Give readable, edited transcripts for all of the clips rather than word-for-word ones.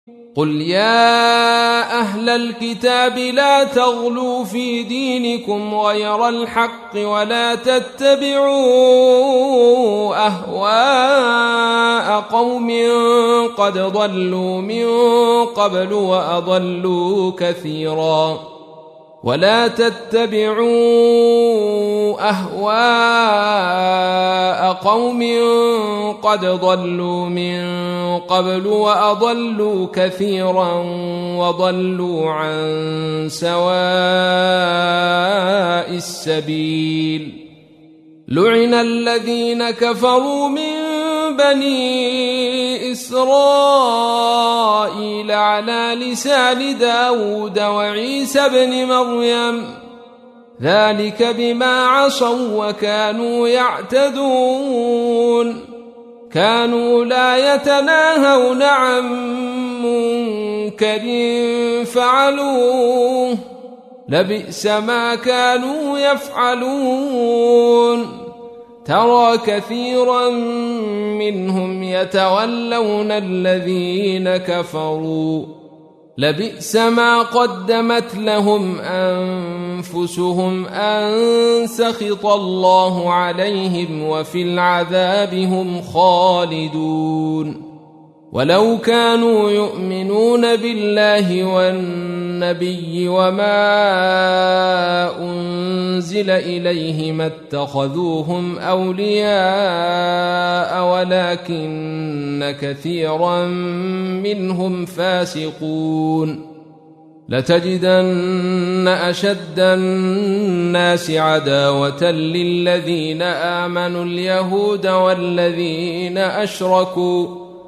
قل يا أهل الكتاب لا تغلوا في دينكم غير الحق ولا تتبعوا أهواء قوم قد ضلوا من قبل وأضلوا كثيرا ولا تتبعوا أهواء قوم قد ضلوا من قبل وأضلوا كثيرا وضلوا عن سواء السبيل لعن الذين كفروا من بني إسرائيل على لسان داود وعيسى بن مريم ذلك بما عصوا وكانوا يعتدون كانوا لا يتناهون عن منكر فعلوه لبئس ما كانوا يفعلون ترى كثيرا منهم يتولون الذين كفروا لبئس ما قدمت لهم أنفسهم أن سخط الله عليهم وفي العذاب هم خالدون ولو كانوا يؤمنون بالله والنبي وما أنزل إليه ما اتخذوهم أولياء ولكن كثيرا منهم فاسقون لتجدن أشد الناس عداوة للذين آمنوا اليهود والذين أشركوا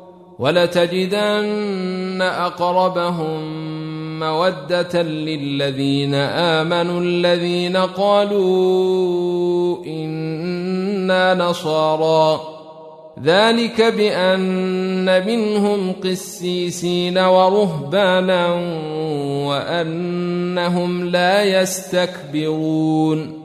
ولتجدن أقربهم مودة للذين آمنوا الذين قالوا إنا نصارى ذلك بأن منهم قسيسين ورهبانا وأنهم لا يستكبرون